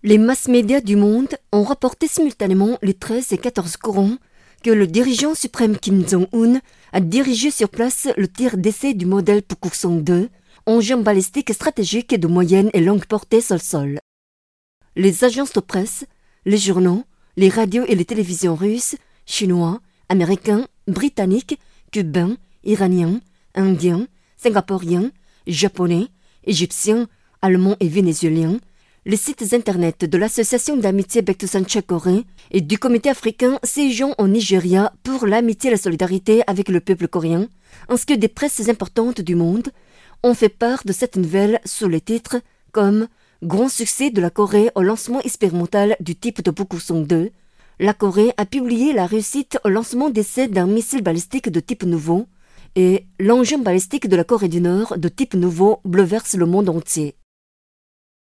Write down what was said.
Les mass-médias du monde ont rapporté simultanément les 13 et 14 courants que le dirigeant suprême Kim Jong-un a dirigé sur place le tir d'essai du modèle Pukguksong-2, engin balistique stratégique de moyenne et longue portée sol-sol. Les agences de presse, les journaux, les radios et les télévisions russes, chinois, américains, britanniques, cubains, iraniens, indiens, singapouriens, japonais, égyptiens, allemands et vénézuéliens, les sites internet de l'Association d'amitié Baek-to-San-Corée et du Comité africain siégeant au Nigeria pour l'amitié et la solidarité avec le peuple coréen, ainsi que des presses importantes du monde, ont fait part de cette nouvelle sous les titres comme « Grand succès de la Corée au lancement expérimental du type de Pukguksong-2 », la Corée a publié la réussite au lancement d'essai d'un missile balistique de type nouveau et « L'engin balistique de la Corée du Nord de type nouveau bouleverse le monde entier ».